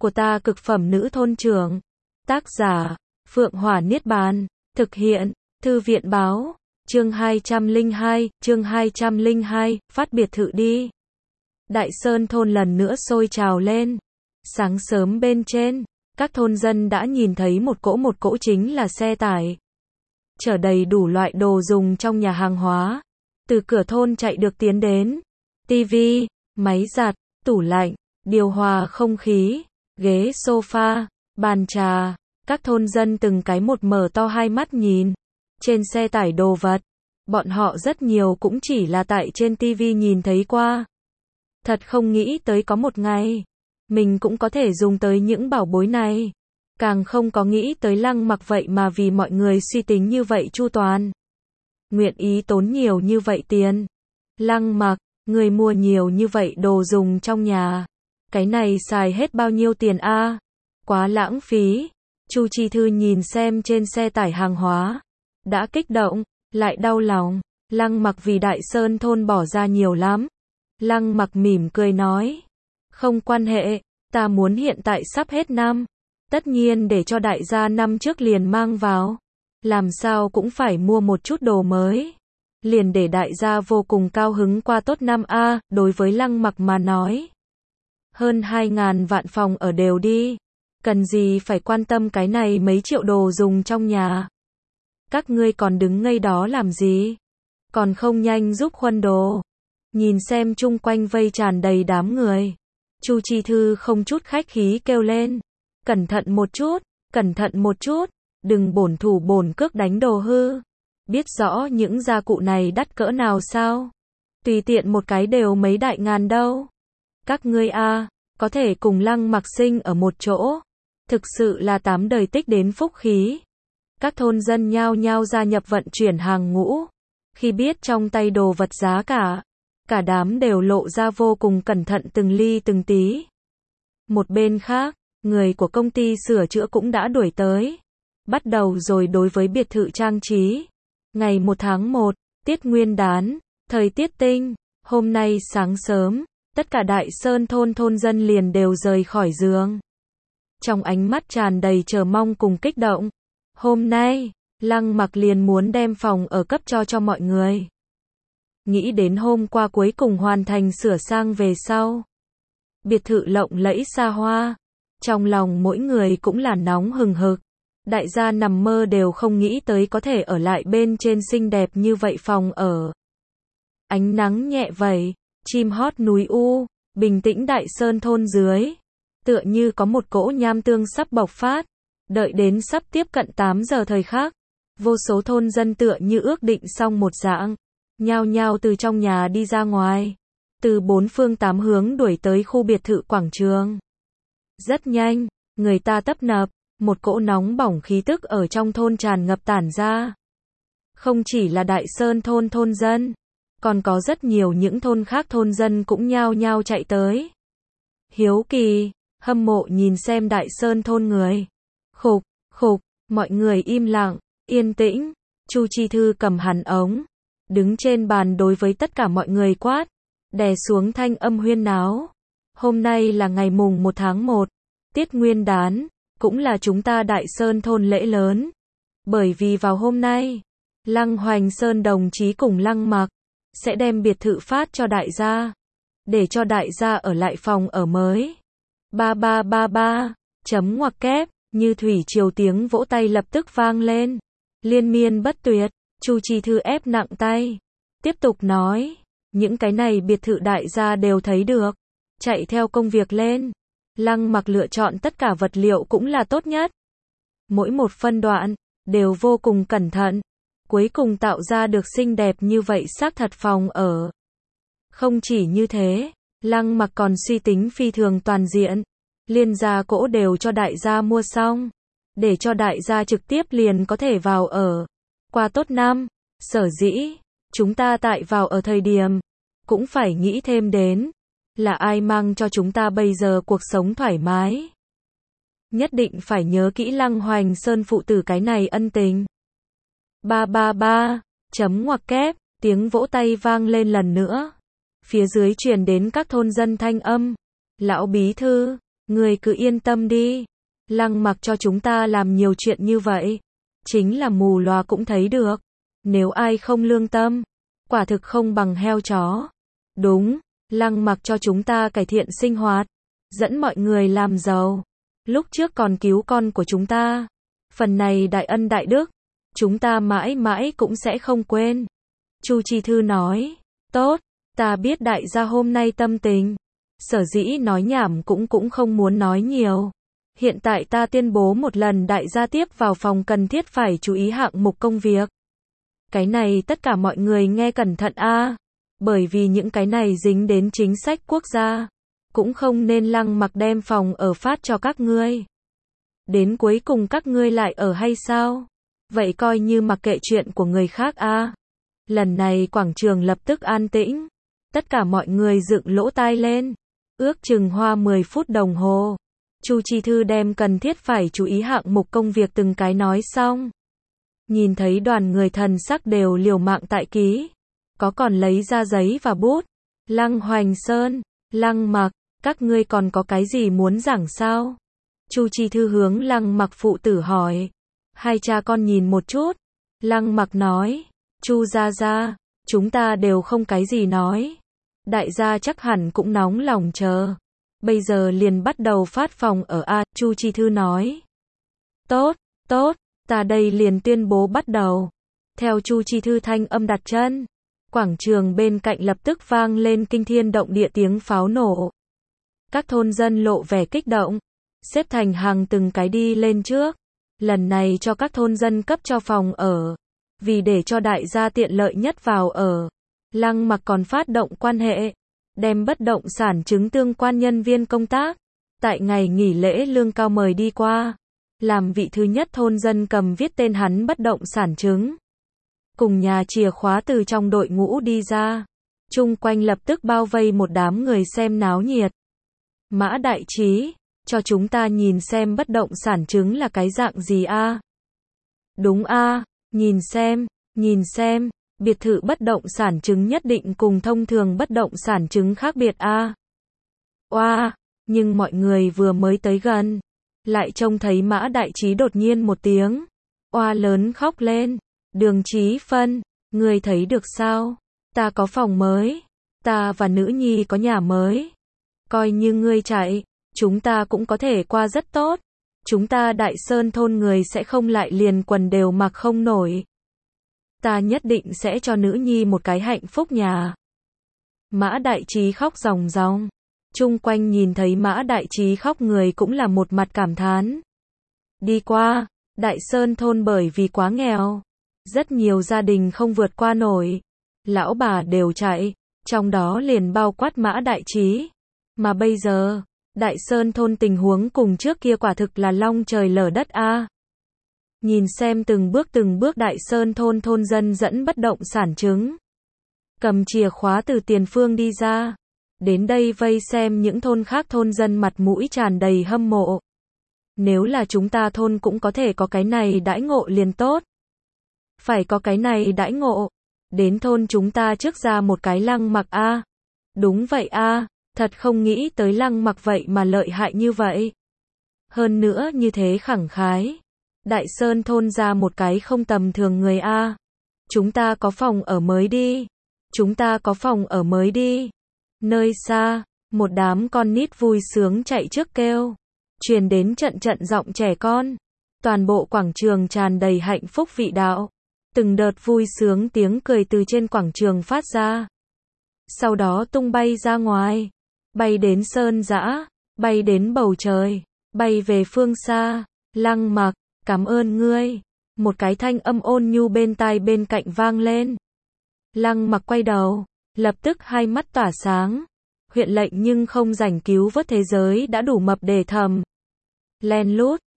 của ta cực phẩm nữ thôn trưởng. Tác giả, Phượng Hỏa Niết Bàn. Thực hiện, Thư viện báo. Chương 202, phát biệt thự đi. Đại Sơn thôn lần nữa sôi trào lên. Sáng sớm bên trên, các thôn dân đã nhìn thấy một cỗ chính là xe tải. Chở đầy đủ loại đồ dùng trong nhà hàng hóa. Từ cửa thôn chạy được tiến đến. Tivi, máy giặt, tủ lạnh, điều hòa không khí, ghế sofa, bàn trà. Các thôn dân từng cái một mở to hai mắt nhìn. Trên xe tải đồ vật, bọn họ rất nhiều cũng chỉ là tại trên tivi nhìn thấy qua. Thật không nghĩ tới có một ngày, mình cũng có thể dùng tới những bảo bối này. Càng không có nghĩ tới Lăng Mặc vậy mà vì mọi người suy tính như vậy chu toàn. Nguyện ý tốn nhiều như vậy tiền. Lăng Mặc, người mua nhiều như vậy đồ dùng trong nhà. Cái này xài hết bao nhiêu tiền a? Quá lãng phí. Chu Chi Thư nhìn xem trên xe tải hàng hóa. Đã kích động, lại đau lòng. Lăng Mặc vì Đại Sơn thôn bỏ ra nhiều lắm. Lăng Mặc mỉm cười nói. Không quan hệ, ta muốn hiện tại sắp hết năm. Tất nhiên để cho đại gia năm trước liền mang vào. Làm sao cũng phải mua một chút đồ mới. Liền để đại gia vô cùng cao hứng qua tốt năm a. Đối với Lăng Mặc mà nói. Hơn 2.000 vạn phòng ở đều đi. Cần gì phải quan tâm cái này mấy triệu đồ dùng trong nhà. Các ngươi còn đứng ngây đó làm gì? Còn không nhanh giúp khuân đồ. Nhìn xem chung quanh vây tràn đầy đám người. Chu Chi Thư không chút khách khí kêu lên. Cẩn thận một chút, đừng bổn thủ bổn cước đánh đồ hư. Biết rõ những gia cụ này đắt cỡ nào sao? Tùy tiện một cái đều mấy đại ngàn đâu. Các ngươi a, có thể cùng Lăng Mặc sinh ở một chỗ. Thực sự là 8 đời tích đến phúc khí. Các thôn dân nhao nhao gia nhập vận chuyển hàng ngũ. Khi biết trong tay đồ vật giá cả đám đều lộ ra vô cùng cẩn thận từng ly từng tí. Một bên khác, người của công ty sửa chữa cũng đã đuổi tới. Bắt đầu rồi đối với biệt thự trang trí. Ngày 1 tháng 1, tiết nguyên đán, thời tiết tinh. Hôm nay sáng sớm, tất cả Đại Sơn thôn dân liền đều rời khỏi giường. Trong ánh mắt tràn đầy chờ mong cùng kích động. Hôm nay, Lăng Mặc liền muốn đem phòng ở cấp cho mọi người. Nghĩ đến hôm qua cuối cùng hoàn thành sửa sang về sau. Biệt thự lộng lẫy xa hoa. Trong lòng mỗi người cũng là nóng hừng hực. Đại gia nằm mơ đều không nghĩ tới có thể ở lại bên trên xinh đẹp như vậy phòng ở. Ánh nắng nhẹ vẩy, chim hót núi u, bình tĩnh Đại Sơn thôn dưới. Tựa như có một cỗ nham tương sắp bộc phát. Đợi đến sắp tiếp cận 8 giờ thời khắc. Vô số thôn dân tựa như ước định xong một dạng. Nhao nhao từ trong nhà đi ra ngoài. Từ 4 phương 8 hướng đuổi tới khu biệt thự quảng trường. Rất nhanh, người ta tấp nập. Một cỗ nóng bỏng khí tức ở trong thôn tràn ngập tản ra. Không chỉ là Đại Sơn thôn dân. Còn có rất nhiều những thôn khác thôn dân cũng nhao nhao chạy tới. Hiếu kỳ, hâm mộ nhìn xem Đại Sơn thôn người. Khục, mọi người im lặng, yên tĩnh. Chu Chi Thư cầm hàn ống. Đứng trên bàn đối với tất cả mọi người quát. Đè xuống thanh âm huyên náo. Hôm nay là ngày mùng 1 tháng 1. Tiết nguyên đán. Cũng là chúng ta Đại Sơn thôn lễ lớn. Bởi vì vào hôm nay, Lăng Hoành Sơn đồng chí cùng Lăng Mặc sẽ đem biệt thự phát cho đại gia. Để cho đại gia ở lại phòng ở mới. 3333, chấm ngoặc kép, như thủy triều tiếng vỗ tay lập tức vang lên. Liên miên bất tuyệt, Chu Chi Thư ép nặng tay. Tiếp tục nói, những cái này biệt thự đại gia đều thấy được. Chạy theo công việc lên. Lăng Mặc lựa chọn tất cả vật liệu cũng là tốt nhất. Mỗi một phân đoạn, đều vô cùng cẩn thận. Cuối cùng tạo ra được xinh đẹp như vậy xác thật phòng ở. Không chỉ như thế, Lăng Mặc còn suy tính phi thường toàn diện. Liên gia cỗ đều cho đại gia mua xong. Để cho đại gia trực tiếp liền có thể vào ở. Qua tốt năm, sở dĩ, chúng ta tại vào ở thời điểm, cũng phải nghĩ thêm đến. Là ai mang cho chúng ta bây giờ cuộc sống thoải mái. Nhất định phải nhớ kỹ Lăng Hoành Sơn phụ tử cái này ân tình. 333, chấm ngoặc kép, tiếng vỗ tay vang lên lần nữa. Phía dưới truyền đến các thôn dân thanh âm. Lão bí thư, Ngươi cứ yên tâm đi. Lăng Mặc cho chúng ta làm nhiều chuyện như vậy. Chính là mù lòa cũng thấy được. Nếu ai không lương tâm, quả thực không bằng heo chó. Đúng, Lăng Mặc cho chúng ta cải thiện sinh hoạt, dẫn mọi người làm giàu. Lúc trước còn cứu con của chúng ta. Phần này đại ân đại đức, chúng ta mãi mãi cũng sẽ không quên. Chu Chi Thư nói, tốt, ta biết đại gia hôm nay tâm tình. Sở dĩ nói nhảm cũng không muốn nói nhiều. Hiện tại ta tuyên bố một lần đại gia tiếp vào phòng cần thiết phải chú ý hạng mục công việc. Cái này tất cả mọi người nghe cẩn thận a, bởi vì những cái này dính đến chính sách quốc gia. Cũng không nên Lăng Mặc đem phòng ở phát cho các ngươi. Đến cuối cùng các ngươi lại ở hay sao? Vậy coi như mặc kệ chuyện của người khác a. Lần này quảng trường lập tức an tĩnh. Tất cả mọi người dựng lỗ tai lên. Ước chừng hoa 10 phút đồng hồ. Chu Chi Thư đem cần thiết phải chú ý hạng mục công việc từng cái nói xong. Nhìn thấy đoàn người thần sắc đều liều mạng tại ký. Có còn lấy ra giấy và bút. Lăng Hoành Sơn, Lăng Mặc, các ngươi còn có cái gì muốn giảng sao? Chu Chi Thư hướng Lăng Mặc phụ tử hỏi. Hai cha con nhìn một chút. Lăng Mặc nói, Chu gia gia, chúng ta đều không cái gì nói. Đại gia chắc hẳn cũng nóng lòng chờ. Bây giờ liền bắt đầu phát phòng ở A, Chu Chi Thư nói. Tốt, tốt, ta đây liền tuyên bố bắt đầu. Theo Chu Chi Thư thanh âm đặt chân, quảng trường bên cạnh lập tức vang lên kinh thiên động địa tiếng pháo nổ. Các thôn dân lộ vẻ kích động, xếp thành hàng từng cái đi lên trước. Lần này cho các thôn dân cấp cho phòng ở, vì để cho đại gia tiện lợi nhất vào ở. Lăng Mặc còn phát động quan hệ, đem bất động sản chứng tương quan nhân viên công tác, tại ngày nghỉ lễ lương cao mời đi qua, làm vị thứ nhất thôn dân cầm viết tên hắn bất động sản chứng. Cùng nhà chìa khóa từ trong đội ngũ đi ra, chung quanh lập tức bao vây một đám người xem náo nhiệt. Mã đại trí, cho chúng ta nhìn xem bất động sản chứng là cái dạng gì a? Đúng a, nhìn xem. Biệt thự bất động sản chứng nhất định cùng thông thường bất động sản chứng khác biệt a. Oa, nhưng mọi người vừa mới tới gần, lại trông thấy Mã đại trí đột nhiên một tiếng oa lớn khóc lên. Đường Chí Phân, ngươi thấy được sao? Ta có phòng mới, ta và nữ nhi có nhà mới. Coi như ngươi chạy, chúng ta cũng có thể qua rất tốt. Chúng ta Đại Sơn thôn người sẽ không lại liền quần đều mặc không nổi. Ta nhất định sẽ cho nữ nhi một cái hạnh phúc nhà. Mã đại trí khóc ròng ròng. Chung quanh nhìn thấy Mã đại trí khóc người cũng là một mặt cảm thán. Đi qua, Đại Sơn thôn bởi vì quá nghèo, rất nhiều gia đình không vượt qua nổi. Lão bà đều chạy, trong đó liền bao quát Mã đại trí. Mà bây giờ, Đại Sơn thôn tình huống cùng trước kia quả thực là long trời lở đất a. Nhìn xem từng bước Đại Sơn thôn thôn dân dẫn bất động sản chứng, cầm chìa khóa từ tiền phương đi ra, đến đây vây xem những thôn khác thôn dân mặt mũi tràn đầy hâm mộ. Nếu là chúng ta thôn cũng có thể có cái này đãi ngộ liền tốt. Phải có cái này đãi ngộ. Đến thôn chúng ta trước ra một cái Lăng Mặc a. Đúng vậy a, thật không nghĩ tới Lăng Mặc vậy mà lợi hại như vậy. Hơn nữa như thế khẳng khái. Đại Sơn thôn ra một cái không tầm thường người a. Chúng ta có phòng ở mới đi. Chúng ta có phòng ở mới đi. Nơi xa, một đám con nít vui sướng chạy trước kêu. Truyền đến trận giọng trẻ con. Toàn bộ quảng trường tràn đầy hạnh phúc vị đạo. Từng đợt vui sướng tiếng cười từ trên quảng trường phát ra. Sau đó tung bay ra ngoài. Bay đến sơn dã. Bay đến bầu trời. Bay về phương xa. Lăng Mặc, cảm ơn ngươi. Một cái thanh âm ôn nhu bên tai bên cạnh vang lên. Lăng Mặc quay đầu. Lập tức hai mắt tỏa sáng. Huyện lệnh nhưng không rảnh cứu vớt thế giới đã đủ mập để thầm. Len lút.